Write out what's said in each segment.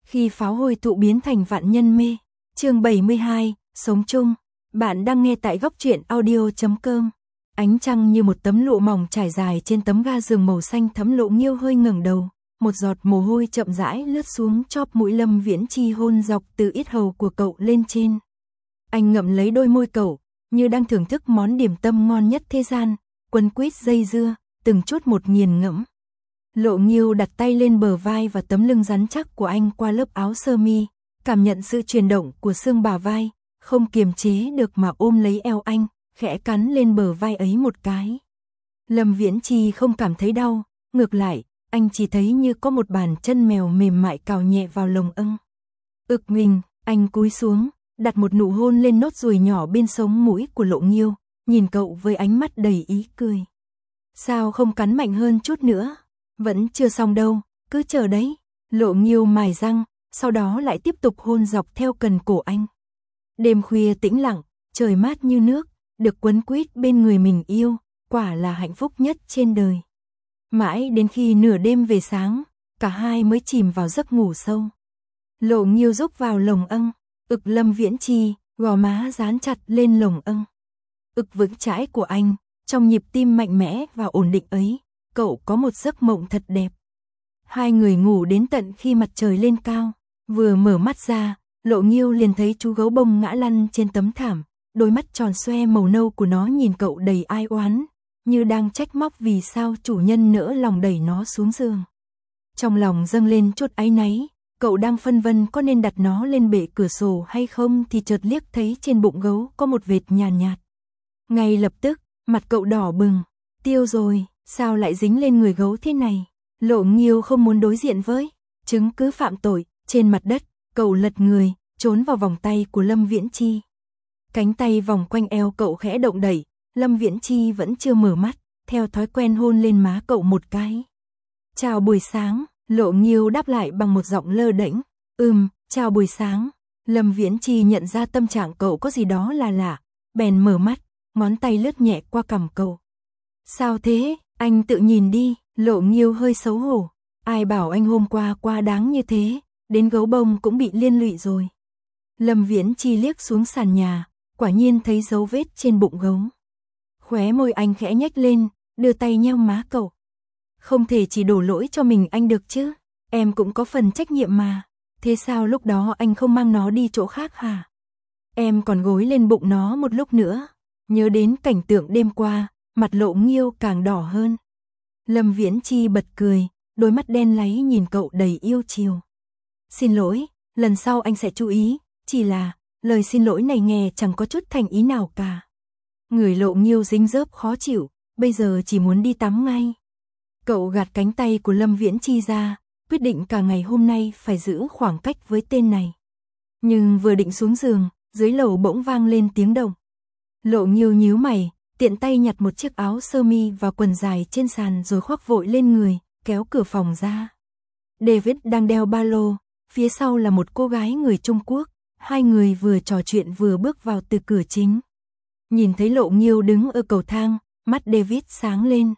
Khi pháo hôi tụ biến thành vạn nhân mê. Chương 72, sống chung. Bạn đang nghe tại góc truyện audio.com. Ánh trăng như một tấm lụa mỏng trải dài trên tấm ga giường màu xanh thẫm. Lộ Nghiêu hơi ngẩng đầu, một giọt mồ hôi chậm rãi lướt xuống chóp mũi. Lâm Viễn Chi hôn dọc từ yết hầu của cậu lên trên. Anh ngậm lấy đôi môi cậu, như đang thưởng thức món điểm tâm ngon nhất thế gian, quấn quýt dây dưa, từng chút một nghiền ngẫm. Lộ Nghiêu đặt tay lên bờ vai và tấm lưng rắn chắc của anh qua lớp áo sơ mi, cảm nhận sự chuyển động của xương bả vai, không kiềm chế được mà ôm lấy eo anh, khẽ cắn lên bờ vai ấy một cái. Lâm Viễn Chi không cảm thấy đau, ngược lại, anh chỉ thấy như có một bàn chân mèo mềm mại cào nhẹ vào lồng ưng. Ực mình, anh cúi xuống, đặt một nụ hôn lên nốt ruồi nhỏ bên sống mũi của Lộ Nghiêu, nhìn cậu với ánh mắt đầy ý cười. Sao không cắn mạnh hơn chút nữa? Vẫn chưa xong đâu, cứ chờ đấy. Lộ Nghiêu mài răng, sau đó lại tiếp tục hôn dọc theo cần cổ anh. Đêm khuya tĩnh lặng, trời mát như nước, được quấn quýt bên người mình yêu, quả là hạnh phúc nhất trên đời. Mãi đến khi nửa đêm về sáng, cả hai mới chìm vào giấc ngủ sâu. Lộ Nghiêu rúc vào lồng ưng, ực Lâm Viễn Chi, gò má dán chặt lên lồng ưng. Ực vững chãi của anh, trong nhịp tim mạnh mẽ và ổn định ấy, cậu có một giấc mộng thật đẹp. Hai người ngủ đến tận khi mặt trời lên cao, vừa mở mắt ra, Lộ Nghiêu liền thấy chú gấu bông ngã lăn trên tấm thảm, đôi mắt tròn xoe màu nâu của nó nhìn cậu đầy ai oán, như đang trách móc vì sao chủ nhân nỡ lòng đẩy nó xuống giường. Trong lòng dâng lên chút áy náy, cậu đang phân vân có nên đặt nó lên bệ cửa sổ hay không thì chợt liếc thấy trên bụng gấu có một vệt nhàn nhạt. Ngay lập tức, mặt cậu đỏ bừng, tiêu rồi, sao lại dính lên người gấu thế này? Lộ Nghiêu không muốn đối diện với chứng cứ phạm tội. Trên mặt đất, cậu lật người, trốn vào vòng tay của Lâm Viễn Chi. Cánh tay vòng quanh eo cậu khẽ động đẩy, Lâm Viễn Chi vẫn chưa mở mắt, theo thói quen hôn lên má cậu một cái. Chào buổi sáng, Lộ Nghiêu đáp lại bằng một giọng lơ đễnh. Chào buổi sáng. Lâm Viễn Chi nhận ra tâm trạng cậu có gì đó là lạ, bèn mở mắt, ngón tay lướt nhẹ qua cằm cậu. Sao thế, anh tự nhìn đi. Lộ Nghiêu hơi xấu hổ. Ai bảo anh hôm qua quá đáng như thế, đến gấu bông cũng bị liên lụy rồi. Lâm Viễn Chi liếc xuống sàn nhà, quả nhiên thấy dấu vết trên bụng gấu. Khóe môi anh khẽ nhếch lên, đưa tay nheo má cậu. Không thể chỉ đổ lỗi cho mình anh được chứ, em cũng có phần trách nhiệm mà. Thế sao lúc đó anh không mang nó đi chỗ khác hả? Em còn gối lên bụng nó một lúc nữa. Nhớ đến cảnh tượng đêm qua, mặt Lộ Nghiêu càng đỏ hơn. Lâm Viễn Chi bật cười, đôi mắt đen láy nhìn cậu đầy yêu chiều. Xin lỗi, lần sau anh sẽ chú ý, chỉ là lời xin lỗi này nghe chẳng có chút thành ý nào cả. Người Lộ Nghiêu dính dớp khó chịu, bây giờ chỉ muốn đi tắm ngay. Cậu gạt cánh tay của Lâm Viễn Chi ra, quyết định cả ngày hôm nay phải giữ khoảng cách với tên này. Nhưng vừa định xuống giường, dưới lầu bỗng vang lên tiếng động. Lộ Nghiêu nhíu mày, tiện tay nhặt một chiếc áo sơ mi và quần dài trên sàn rồi khoác vội lên người, kéo cửa phòng ra. David đang đeo ba lô, phía sau là một cô gái người Trung Quốc, hai người vừa trò chuyện vừa bước vào từ cửa chính. Nhìn thấy Lộ Nghiêu đứng ở cầu thang, mắt David sáng lên.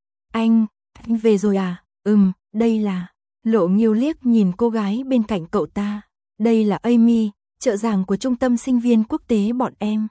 Anh về rồi à? Đây là... Lộ Nghiêu liếc nhìn cô gái bên cạnh cậu ta. Đây là Amy, trợ giảng của trung tâm sinh viên quốc tế bọn em.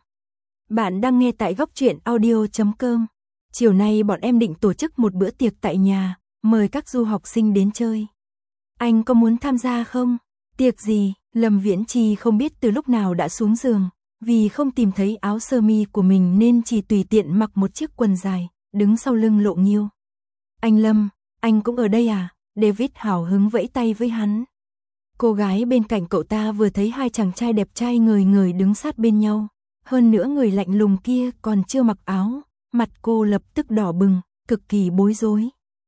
Bạn đang nghe tại góc truyện audio.com. Chiều nay bọn em định tổ chức một bữa tiệc tại nhà, mời các du học sinh đến chơi. Anh có muốn tham gia không? Tiệc gì? Lâm Viễn Chi không biết từ lúc nào đã xuống giường, vì không tìm thấy áo sơ mi của mình nên chỉ tùy tiện mặc một chiếc quần dài, đứng sau lưng Lộ Nghiêu. Anh Lâm, anh cũng ở đây à? David hào hứng vẫy tay với hắn. Cô gái bên cạnh cậu ta vừa thấy hai chàng trai đẹp trai ngời ngời đứng sát bên nhau. Hơn nữa người lạnh lùng kia còn chưa mặc áo, mặt cô lập tức đỏ bừng, cực kỳ bối rối.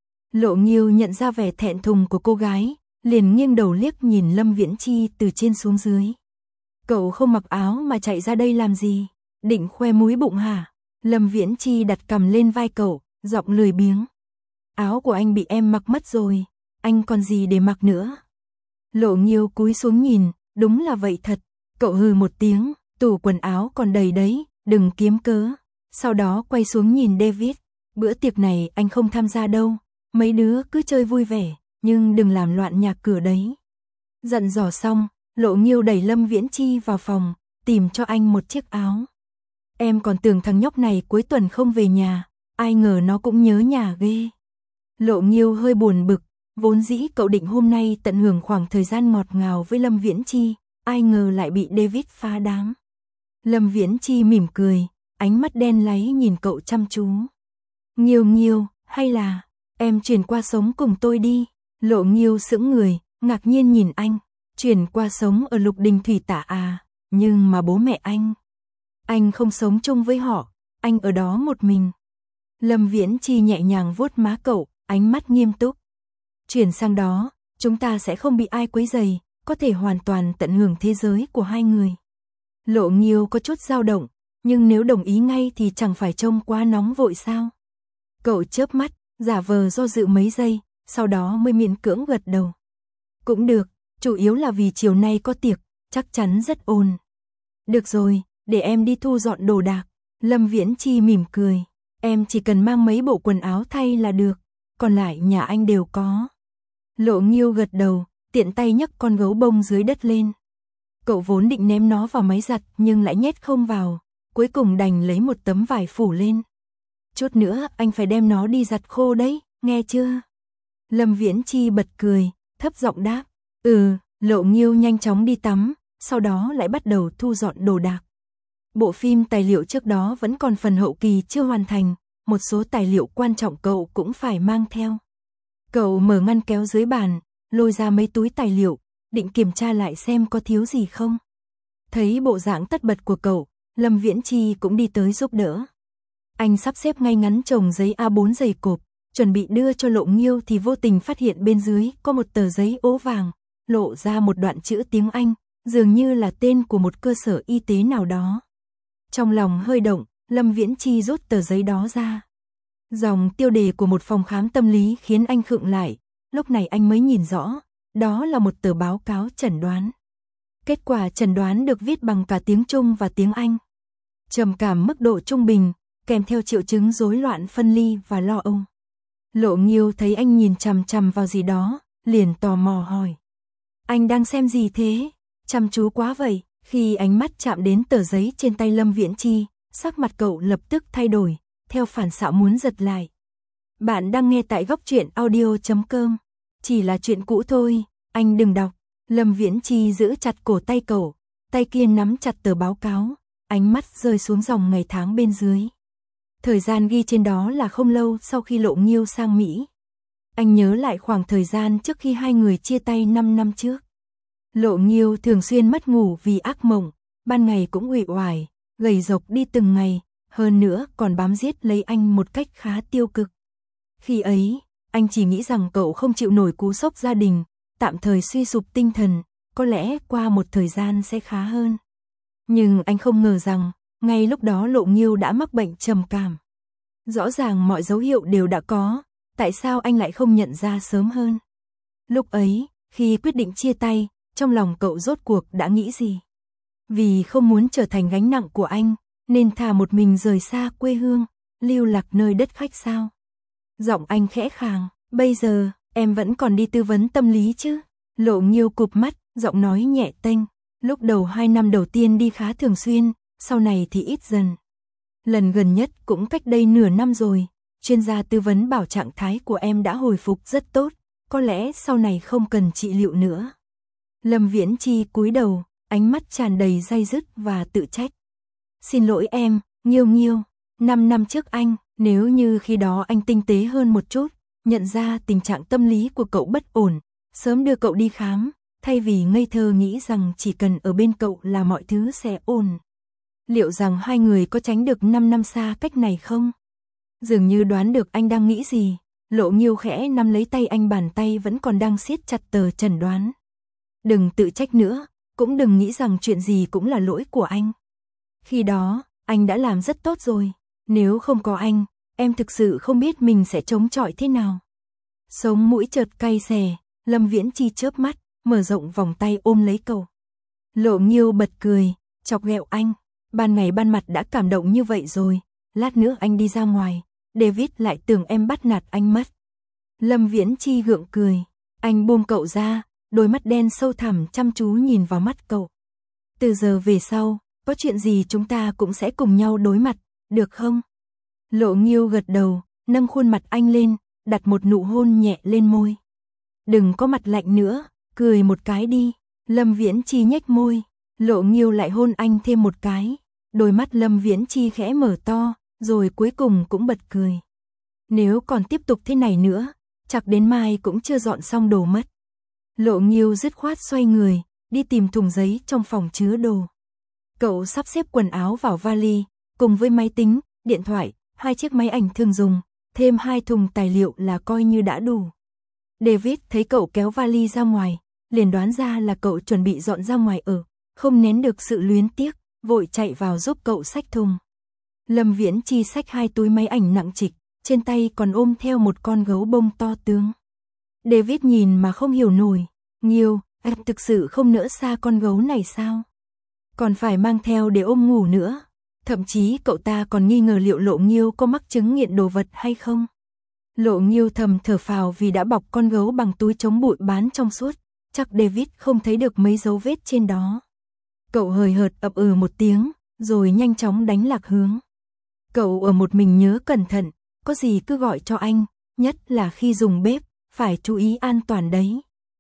Lộ Nghiêu nhận ra vẻ thẹn thùng của cô gái, liền nghiêng đầu liếc nhìn Lâm Viễn Chi từ trên xuống dưới. Cậu không mặc áo mà chạy ra đây làm gì? Định khoe múi bụng hả? Lâm Viễn Chi đặt cằm lên vai cậu, giọng lười biếng. Áo của anh bị em mặc mất rồi, anh còn gì để mặc nữa? Lộ Nghiêu cúi xuống nhìn, đúng là vậy thật. Cậu hừ một tiếng, tủ quần áo còn đầy đấy, đừng kiếm cớ. Sau đó quay xuống nhìn David. Bữa tiệc này anh không tham gia đâu, mấy đứa cứ chơi vui vẻ, nhưng đừng làm loạn nhà cửa đấy. Dặn dò xong, Lộ Nghiêu đẩy Lâm Viễn Chi vào phòng, tìm cho anh một chiếc áo. Em còn tưởng thằng nhóc này cuối tuần không về nhà, ai ngờ nó cũng nhớ nhà ghê. Lộ Nghiêu hơi buồn bực, vốn dĩ cậu định hôm nay tận hưởng khoảng thời gian ngọt ngào với Lâm Viễn Chi, ai ngờ lại bị David phá đám. Lâm Viễn Chi mỉm cười, ánh mắt đen láy nhìn cậu chăm chú. Nghiêu, hay là em chuyển qua sống cùng tôi đi. Lộ Nghiêu sững người, ngạc nhiên nhìn anh. Chuyển qua sống ở Lục Đình Thủy Tả à, nhưng mà bố mẹ anh không sống chung với họ, anh ở đó một mình. Lâm Viễn Chi nhẹ nhàng vuốt má cậu, ánh mắt nghiêm túc. Chuyển sang đó, chúng ta sẽ không bị ai quấy rầy, có thể hoàn toàn tận hưởng thế giới của hai người. Lộ Nghiêu có chút dao động, nhưng nếu đồng ý ngay thì chẳng phải trông quá nóng vội sao. Cậu chớp mắt, giả vờ do dự mấy giây, sau đó mới miễn cưỡng gật đầu. Cũng được, chủ yếu là vì chiều nay có tiệc, chắc chắn rất ồn. Được rồi, để em đi thu dọn đồ đạc. Lâm Viễn Chi mỉm cười, em chỉ cần mang mấy bộ quần áo thay là được, còn lại nhà anh đều có. Lộ Nghiêu gật đầu, tiện tay nhấc con gấu bông dưới đất lên. Cậu vốn định ném nó vào máy giặt nhưng lại nhét không vào, cuối cùng đành lấy một tấm vải phủ lên. Chút nữa anh phải đem nó đi giặt khô đấy, nghe chưa? Lâm Viễn Chi bật cười, thấp giọng đáp. Lộ Nghiêu nhanh chóng đi tắm, sau đó lại bắt đầu thu dọn đồ đạc. Bộ phim tài liệu trước đó vẫn còn phần hậu kỳ chưa hoàn thành, một số tài liệu quan trọng cậu cũng phải mang theo. Cậu mở ngăn kéo dưới bàn, lôi ra mấy túi tài liệu, định kiểm tra lại xem có thiếu gì không. Thấy bộ dạng tất bật của cậu, Lâm Viễn Chi cũng đi tới giúp đỡ. Anh sắp xếp ngay ngắn chồng giấy A4 dày cộp, chuẩn bị đưa cho Lộ Nghiêu thì vô tình phát hiện bên dưới có một tờ giấy ố vàng, lộ ra một đoạn chữ tiếng Anh, dường như là tên của một cơ sở y tế nào đó. Trong lòng hơi động, Lâm Viễn Chi rút tờ giấy đó ra. Dòng tiêu đề của một phòng khám tâm lý khiến anh khựng lại, lúc này anh mới nhìn rõ, đó là một tờ báo cáo chẩn đoán. Kết quả chẩn đoán được viết bằng cả tiếng Trung và tiếng Anh. Trầm cảm mức độ trung bình, kèm theo triệu chứng rối loạn phân ly và lo âu. Lộ Nghiêu thấy anh nhìn chằm chằm vào gì đó, liền tò mò hỏi. Anh đang xem gì thế? Chăm chú quá vậy. Khi ánh mắt chạm đến tờ giấy trên tay Lâm Viễn Chi, sắc mặt cậu lập tức thay đổi, theo phản xạ muốn giật lại. Bạn đang nghe tại góc truyện audio.com. Chỉ là chuyện cũ thôi, anh đừng đọc. Lâm Viễn Chi giữ chặt cổ tay cậu, tay kia nắm chặt tờ báo cáo, ánh mắt rơi xuống dòng ngày tháng bên dưới. Thời gian ghi trên đó là không lâu sau khi Lộ Nghiêu sang Mỹ. Anh nhớ lại khoảng thời gian trước khi hai người chia tay 5 năm trước. Lộ Nghiêu thường xuyên mất ngủ vì ác mộng, ban ngày cũng uể oải, gầy rộc đi từng ngày, hơn nữa còn bám giết lấy anh một cách khá tiêu cực. Khi ấy, anh chỉ nghĩ rằng cậu không chịu nổi cú sốc gia đình, tạm thời suy sụp tinh thần, có lẽ qua một thời gian sẽ khá hơn. Nhưng anh không ngờ rằng, ngay lúc đó Lộ Nghiêu đã mắc bệnh trầm cảm. Rõ ràng mọi dấu hiệu đều đã có, tại sao anh lại không nhận ra sớm hơn? Lúc ấy, khi quyết định chia tay, trong lòng cậu rốt cuộc đã nghĩ gì? Vì không muốn trở thành gánh nặng của anh, nên thà một mình rời xa quê hương, lưu lạc nơi đất khách sao? Giọng anh khẽ khàng, bây giờ, em vẫn còn đi tư vấn tâm lý chứ? Lộ Nghiêu cụp mắt, giọng nói nhẹ tênh. Lúc đầu 2 năm đầu tiên đi khá thường xuyên, sau này thì ít dần. Lần gần nhất cũng cách đây nửa năm rồi, chuyên gia tư vấn bảo trạng thái của em đã hồi phục rất tốt, có lẽ sau này không cần trị liệu nữa. Lâm Viễn Chi cúi đầu, ánh mắt tràn đầy day dứt và tự trách. Xin lỗi em, Nghiêu, 5 năm trước nếu như khi đó anh tinh tế hơn một chút, nhận ra tình trạng tâm lý của cậu bất ổn, sớm đưa cậu đi khám, thay vì ngây thơ nghĩ rằng chỉ cần ở bên cậu là mọi thứ sẽ ổn. Liệu rằng hai người có tránh được 5 năm xa cách này không? Dường như đoán được anh đang nghĩ gì, Lộ Nghiêu khẽ nắm lấy tay anh, bàn tay vẫn còn đang siết chặt tờ chẩn đoán. Đừng tự trách nữa, cũng đừng nghĩ rằng chuyện gì cũng là lỗi của anh. Khi đó, anh đã làm rất tốt rồi, nếu không có anh, em thực sự không biết mình sẽ chống chọi thế nào. Sống mũi chợt cay xè, Lâm Viễn Chi chớp mắt, mở rộng vòng tay ôm lấy cậu. Lộ Nghiêu bật cười, chọc ghẹo anh. Ban ngày ban mặt đã cảm động như vậy rồi, lát nữa anh đi ra ngoài, David lại tưởng em bắt nạt anh mất. Lâm Viễn Chi gượng cười, anh buông cậu ra, đôi mắt đen sâu thẳm chăm chú nhìn vào mắt cậu. Từ giờ về sau, có chuyện gì chúng ta cũng sẽ cùng nhau đối mặt, được không? Lộ Nghiêu gật đầu, nâng khuôn mặt anh lên, đặt một nụ hôn nhẹ lên môi. Đừng có mặt lạnh nữa, cười một cái đi. Lâm Viễn Chi nhếch môi, Lộ Nghiêu lại hôn anh thêm một cái. Đôi mắt Lâm Viễn Chi khẽ mở to, rồi cuối cùng cũng bật cười. Nếu còn tiếp tục thế này nữa, chắc đến mai cũng chưa dọn xong đồ mất. Lộ Nghiêu dứt khoát xoay người, đi tìm thùng giấy trong phòng chứa đồ. Cậu sắp xếp quần áo vào vali, cùng với máy tính, điện thoại, 2 chiếc máy ảnh thường dùng, thêm 2 thùng tài liệu là coi như đã đủ. David thấy cậu kéo vali ra ngoài, liền đoán ra là cậu chuẩn bị dọn ra ngoài ở, không nén được sự luyến tiếc, vội chạy vào giúp cậu xách thùng. Lâm Viễn Chi xách 2 túi máy ảnh nặng trịch, trên tay còn ôm theo một con gấu bông to tướng. David nhìn mà không hiểu nổi, Nghiêu, em thực sự không nỡ xa con gấu này sao? Còn phải mang theo để ôm ngủ nữa. Thậm chí cậu ta còn nghi ngờ liệu Lộ Nghiêu có mắc chứng nghiện đồ vật hay không. Lộ Nghiêu thầm thở phào vì đã bọc con gấu bằng túi chống bụi bán trong suốt, chắc David không thấy được mấy dấu vết trên đó. Cậu hời hợt ậm ừ một tiếng, rồi nhanh chóng đánh lạc hướng. Cậu ở một mình nhớ cẩn thận, có gì cứ gọi cho anh, nhất là khi dùng bếp, phải chú ý an toàn đấy.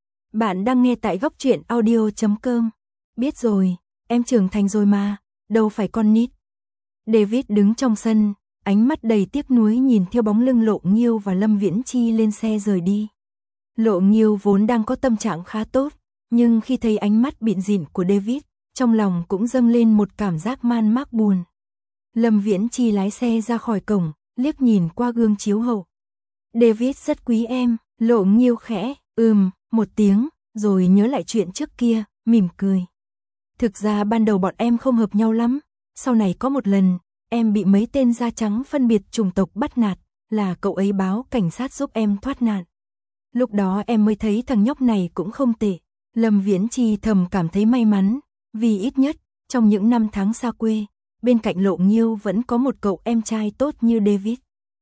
Bạn đang nghe tại Góc Truyện Audio.com. Biết rồi, em trưởng thành rồi mà, đâu phải con nít. David đứng trong sân, ánh mắt đầy tiếc nuối nhìn theo bóng lưng Lộ Nghiêu và Lâm Viễn Chi lên xe rời đi. Lộ Nghiêu vốn đang có tâm trạng khá tốt, nhưng khi thấy ánh mắt bịn rịn của David, trong lòng cũng dâng lên một cảm giác man mác buồn. Lâm Viễn Chi lái xe ra khỏi cổng, liếc nhìn qua gương chiếu hậu. David rất quý em, Lộ Nghiêu khẽ, một tiếng, rồi nhớ lại chuyện trước kia, mỉm cười. Thực ra ban đầu bọn em không hợp nhau lắm, sau này có một lần, em bị mấy tên da trắng phân biệt chủng tộc bắt nạt, là cậu ấy báo cảnh sát giúp em thoát nạn. Lúc đó em mới thấy thằng nhóc này cũng không tệ. Lâm Viễn Chi thầm cảm thấy may mắn, vì ít nhất, trong những năm tháng xa quê, bên cạnh Lộ Nghiêu vẫn có một cậu em trai tốt như David.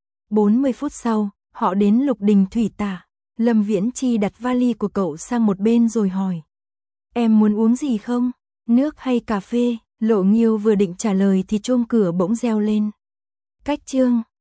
40 phút sau, họ đến Lục Đình Thủy Tả. Lâm Viễn Chi đặt vali của cậu sang một bên rồi hỏi. Em muốn uống gì không? Nước hay cà phê? Lộ Nghiêu vừa định trả lời thì chuông cửa bỗng reo lên. Cách chương